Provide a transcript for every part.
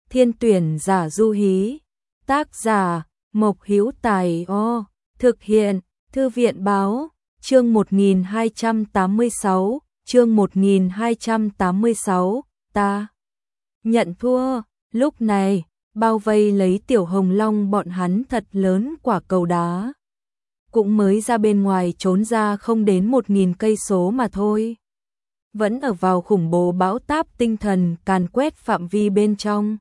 Thiên tuyển giả du hí. Tác giả Mộc Hữu Tài. Thực hiện Thư viện báo. Chương 1286. Chương 1286. Ta nhận thua. Lúc này, bao vây lấy Tiểu Hồng Long bọn hắn thật lớn quả cầu đá. Cũng mới ra bên ngoài trốn ra không đến 1000 cây số mà thôi. Vẫn ở vào khủng bố bão táp tinh thần càn quét phạm vi bên trong.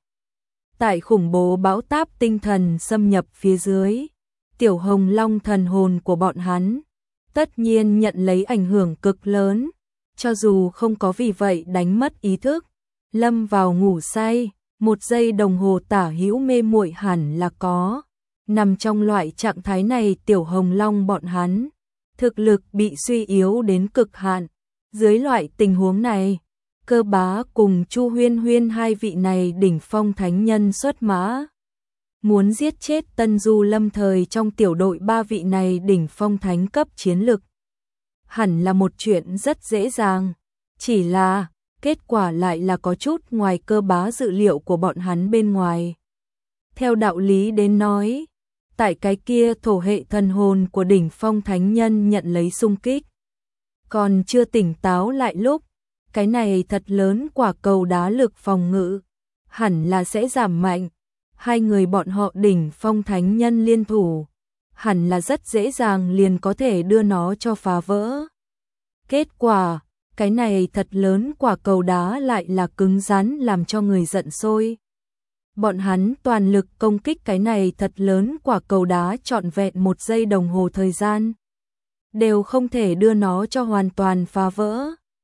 Tại khủng bố bão táp tinh thần xâm nhập phía dưới, Tiểu Hồng Long thần hồn của bọn hắn tất nhiên nhận lấy ảnh hưởng cực lớn, cho dù không có vì vậy đánh mất ý thức, lâm vào ngủ say, 1 giây đồng hồ tả hữu mê muội hẳn là có. Nằm trong loại trạng thái này Tiểu Hồng Long bọn hắn, thực lực bị suy yếu đến cực hạn. Dưới loại tình huống này, Cơ Bá cùng Chu Huyên Huyên hai vị này đỉnh phong thánh nhân xuất mã. Muốn giết chết Tân Du lâm thời trong tiểu đội 3 vị này đỉnh phong thánh cấp chiến lực. Hẳn là một chuyện rất dễ dàng, chỉ là kết quả lại là có chút ngoài Cơ Bá dự liệu của bọn hắn bên ngoài. Theo đạo lý đến nói, tại cái kia thổ hệ thần hồn của đỉnh phong thánh nhân nhận lấy xung kích. Còn chưa tỉnh táo lại lúc, cái này thật lớn quả cầu đá lực phòng ngự, hẳn là sẽ giảm mạnh. Hai người bọn họ đỉnh phong thánh nhân liên thủ, hẳn là rất dễ dàng liền có thể đưa nó cho phá vỡ. Kết quả, cái này thật lớn quả cầu đá lại là cứng rắn làm cho người giận sôi. Bọn hắn toàn lực công kích cái này thật lớn quả cầu đá trọn vẹn 1 giây đồng hồ thời gian, đều không thể đưa nó cho hoàn toàn phá vỡ.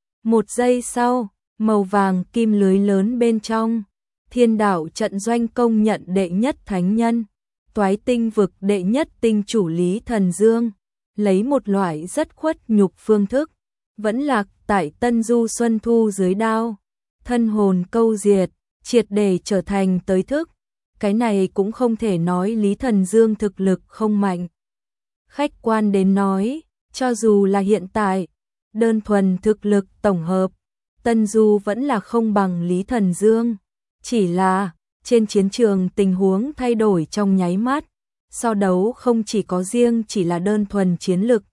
1 giây sau, màu vàng kim lưới lớn bên trong, Thiên Đạo trận doanh công nhận đệ nhất thánh nhân, Toái Tinh vực đệ nhất tinh chủ Lý Thần Dương, lấy một loại rất khuất nhục phương thức, vẫn lạc tại Tân Du Xuân Thu dưới đao, thân hồn câu diệt, triệt để trở thành tới thức. Cái này cũng không thể nói Lý Thần Dương thực lực không mạnh. Khách quan đến nói, cho dù là hiện tại, đơn thuần thực lực tổng hợp, Tân Du vẫn là không bằng Lý Thần Dương. Chỉ là, trên chiến trường tình huống thay đổi trong nháy mắt, so đấu không chỉ có riêng chỉ là đơn thuần chiến lực,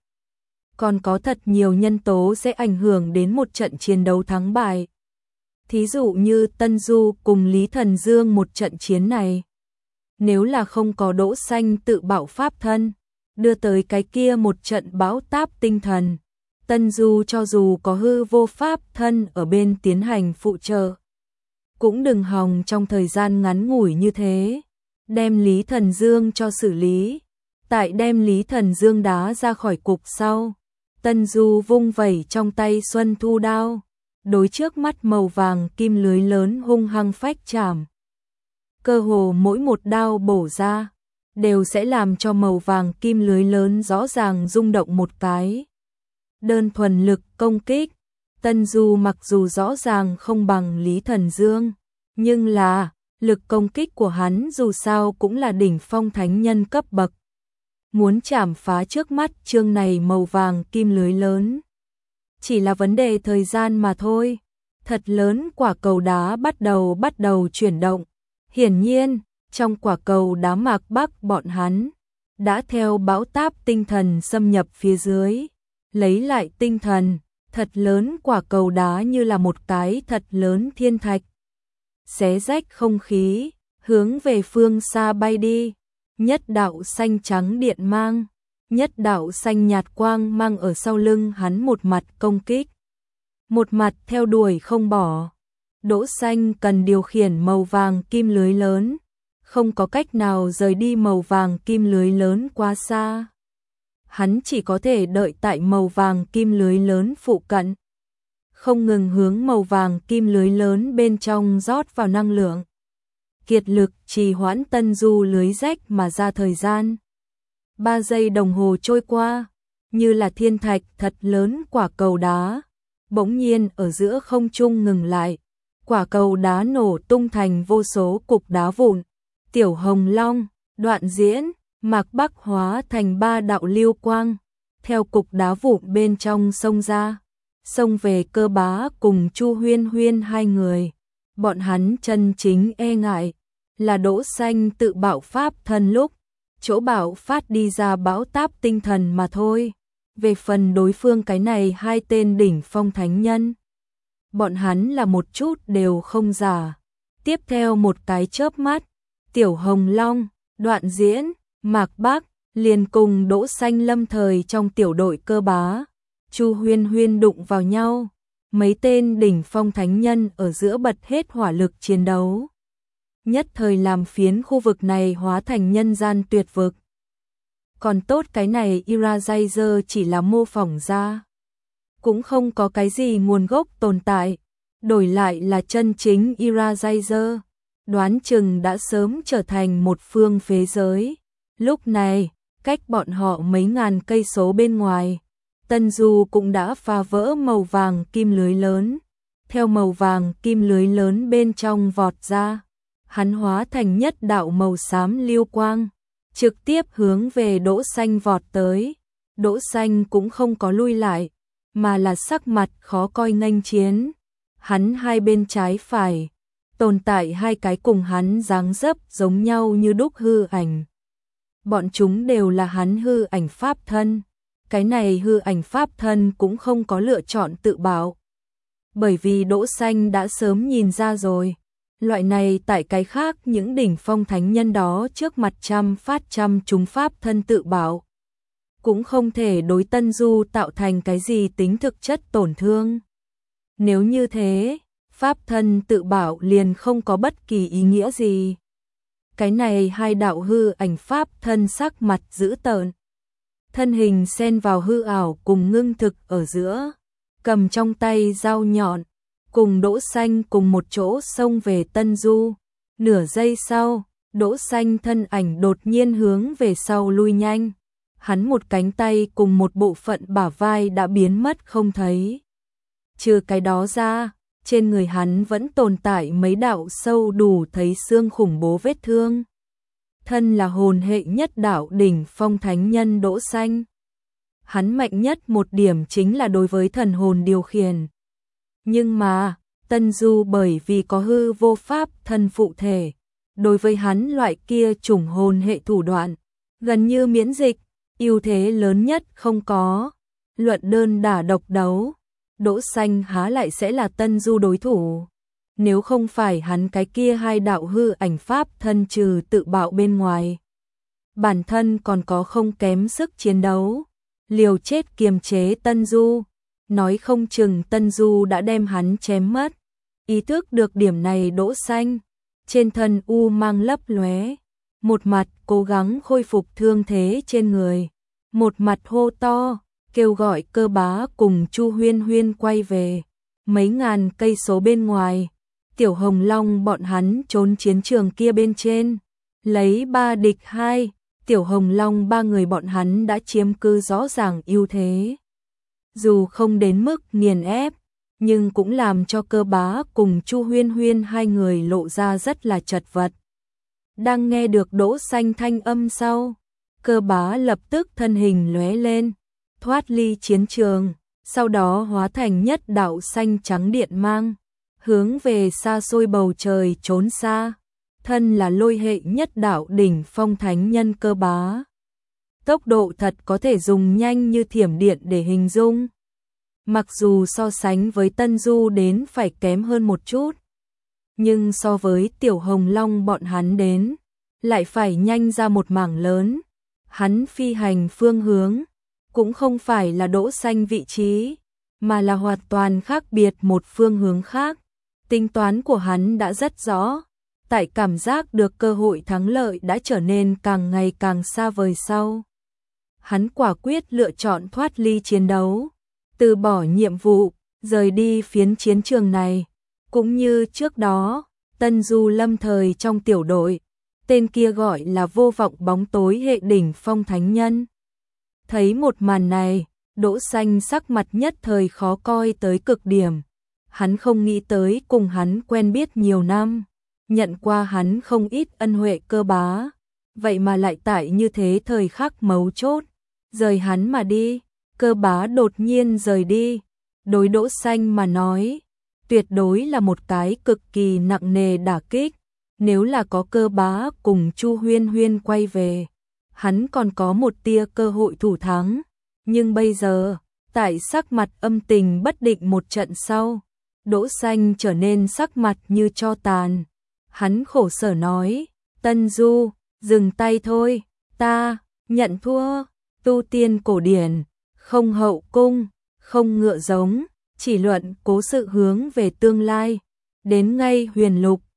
còn có thật nhiều nhân tố sẽ ảnh hưởng đến một trận chiến đấu thắng bại. Thí dụ như Tân Du cùng Lý Thần Dương một trận chiến này, nếu là không có Đỗ Xanh tự bạo pháp thân, đưa tới cái kia một trận bão táp tinh thần, Tân Du cho dù có hư vô pháp thân ở bên tiến hành phụ trợ, cũng đừng hòng trong thời gian ngắn ngủi như thế đem Lý Thần Dương cho xử lý. Tại đem Lý Thần Dương đá ra khỏi cục sau, Tân Du vung vẩy trong tay Xuân Thu đao, đối trước mắt màu vàng kim lưới lớn hung hăng phách chạm. Cơ hồ mỗi một đao bổ ra, đều sẽ làm cho màu vàng kim lưới lớn rõ ràng rung động một cái. Đơn thuần lực công kích, Tân Du mặc dù rõ ràng không bằng Lý Thần Dương, nhưng là lực công kích của hắn dù sao cũng là đỉnh phong thánh nhân cấp bậc. Muốn chạm phá trước mắt chương này màu vàng kim lưới lớn, chỉ là vấn đề thời gian mà thôi. Thật lớn quả cầu đá bắt đầu chuyển động. Hiển nhiên, trong quả cầu đá mạc bắc bọn hắn đã theo bão táp tinh thần xâm nhập phía dưới, lấy lại tinh thần. Thật lớn quả cầu đá như là một cái thật lớn thiên thạch, xé rách không khí, hướng về phương xa bay đi. Nhất đạo xanh trắng điện mang, nhất đạo xanh nhạt quang mang ở sau lưng hắn một mặt công kích, một mặt theo đuổi không bỏ. Đỗ Xanh cần điều khiển màu vàng kim lưới lớn, không có cách nào rời đi màu vàng kim lưới lớn quá xa. Hắn chỉ có thể đợi tại màu vàng kim lưới lớn phụ cận, không ngừng hướng màu vàng kim lưới lớn bên trong rót vào năng lượng, kiệt lực trì hoãn Tân Du lưới rách mà ra thời gian. 3 giây đồng hồ trôi qua, như là thiên thạch thật lớn quả cầu đá, bỗng nhiên ở giữa không trung ngừng lại. Quả cầu đá nổ tung thành vô số cục đá vụn. Tiểu Hồng Long, Đoạn Diễn, Mạc Bắc hóa thành 3 đạo lưu quang, theo cục đá vụn bên trong xông ra, xông về Cơ Bá cùng Chu Huyên Huyên hai người. Bọn hắn chân chính e ngại, là Đỗ Xanh tự bạo pháp thân lúc, chỗ bạo phát đi ra bão táp tinh thần mà thôi. Về phần đối phương cái này hai tên đỉnh phong thánh nhân, bọn hắn là một chút đều không giả. Tiếp theo một cái chớp mắt, Tiểu Hồng Long, Đoạn Diễn, Mạc Bác liền cùng Đỗ Xanh lâm thời trong tiểu đội Cơ Bá, Chu Huyên Huyên đụng vào nhau. Mấy tên đỉnh phong thánh nhân ở giữa bật hết hỏa lực chiến đấu, nhất thời làm phiến khu vực này hóa thành nhân gian tuyệt vực. Còn tốt cái này Eraser chỉ là mô phỏng ra, cũng không có cái gì nguồn gốc tồn tại, đổi lại là chân chính Eraser, đoán chừng đã sớm trở thành một phương phế giới. Lúc này, cách bọn họ mấy ngàn cây số bên ngoài, Tân Du cũng đã phá vỡ màu vàng kim lưới lớn, theo màu vàng kim lưới lớn bên trong vọt ra, hắn hóa thành nhất đạo màu xám lưu quang, trực tiếp hướng về Đỗ Xanh vọt tới. Đỗ Xanh cũng không có lui lại, mà là sắc mặt khó coi nghênh chiến. Hắn hai bên trái phải, tồn tại hai cái cùng hắn dáng dấp giống nhau như đúc hư ảnh. Bọn chúng đều là hắn hư ảnh pháp thân. Cái này hư ảnh pháp thân cũng không có lựa chọn tự bảo. Bởi vì Đỗ Xanh đã sớm nhìn ra rồi. Loại này tại cái khác những đỉnh phong thánh nhân đó trước mặt trăm phát trăm chúng pháp thân tự bảo, cũng không thể đối Tân Du tạo thành cái gì tính thực chất tổn thương. Nếu như thế, pháp thân tự bảo liền không có bất kỳ ý nghĩa gì. Cái này hai đạo hư ảnh pháp thân sắc mặt dữ tợn, thân hình xen vào hư ảo cùng ngưng thực ở giữa, cầm trong tay dao nhọn, cùng Đỗ Xanh cùng một chỗ xông về Tân Du. Nửa giây sau, Đỗ Xanh thân ảnh đột nhiên hướng về sau lui nhanh. Hắn một cánh tay cùng một bộ phận bả vai đã biến mất không thấy. Trừ cái đó ra, trên người hắn vẫn tồn tại mấy đạo sâu đủ thấy xương khủng bố vết thương. Thân là hồn hệ nhất đạo đỉnh phong thánh nhân Đỗ Xanh. Hắn mạnh nhất một điểm chính là đối với thần hồn điều khiển. Nhưng mà, Tân Du bởi vì có hư vô pháp thân phụ thể, đối với hắn loại kia chủng hồn hệ thủ đoạn, gần như miễn dịch, ưu thế lớn nhất không có. Luận đơn đả độc đấu, Đỗ Xanh há lại sẽ là Tân Du đối thủ. Nếu không phải hắn cái kia hai đạo hư ảnh pháp thân trừ tự bạo bên ngoài, bản thân còn có không kém sức chiến đấu, liều chết kiềm chế Tân Du, nói không chừng Tân Du đã đem hắn chém mất. Ý thức được điểm này Đỗ Xanh, trên thân u mang lấp lóe, một mặt cố gắng khôi phục thương thế trên người, một mặt hô to, kêu gọi Cơ Bá cùng Chu Huyên Huyên quay về. Mấy ngàn cây số bên ngoài, Tiểu Hồng Long bọn hắn trốn chiến trường kia bên trên, lấy 3 địch 2, Tiểu Hồng Long ba người bọn hắn đã chiếm cứ rõ ràng ưu thế. Dù không đến mức nghiền ép, nhưng cũng làm cho Cơ Bá cùng Chu Huyên Huyên hai người lộ ra rất là chật vật. Đang nghe được Đỗ Xanh thanh âm sau, Cơ Bá lập tức thân hình lóe lên, thoát ly chiến trường, sau đó hóa thành nhất đạo xanh trắng điện mang, hướng về xa xôi bầu trời trốn xa. Thân là lôi hệ nhất đạo đỉnh phong thánh nhân Cơ Bá, tốc độ thật có thể dùng nhanh như thiểm điện để hình dung. Mặc dù so sánh với Tân Du đến phải kém hơn một chút, nhưng so với Tiểu Hồng Long bọn hắn đến, lại phải nhanh ra một mảng lớn. Hắn phi hành phương hướng, cũng không phải là Đỗ Xanh vị trí, mà là hoàn toàn khác biệt một phương hướng khác. Tính toán của hắn đã rất rõ, tại cảm giác được cơ hội thắng lợi đã trở nên càng ngày càng xa vời sau. Hắn quả quyết lựa chọn thoát ly chiến đấu, từ bỏ nhiệm vụ, rời đi phiến chiến trường này. Cũng như trước đó, Tân Du lâm thời trong tiểu đội, tên kia gọi là Vô Vọng bóng tối hệ đỉnh phong thánh nhân. Thấy một màn này, Đỗ Xanh sắc mặt nhất thời khó coi tới cực điểm. Hắn không nghĩ tới cùng hắn quen biết nhiều năm, nhận qua hắn không ít ân huệ Cơ Bá, vậy mà lại tại như thế thời khắc mấu chốt, rời hắn mà đi. Cơ Bá đột nhiên rời đi, đối Đỗ Xanh mà nói, tuyệt đối là một cái cực kỳ nặng nề đả kích. nếu là có Cơ Bá cùng Chu Huyên Huyên quay về, hắn còn có một tia cơ hội thủ thắng, nhưng bây giờ, tại sắc mặt âm tình bất định một trận sau, Đỗ Xanh trở nên sắc mặt như tro tàn. Hắn khổ sở nói, Tân Du, dừng tay thôi, ta nhận thua. Tu tiên cổ điển, không hậu cung, không ngựa giống, chỉ luận cố sự hướng về tương lai. Đến ngay huyền lục,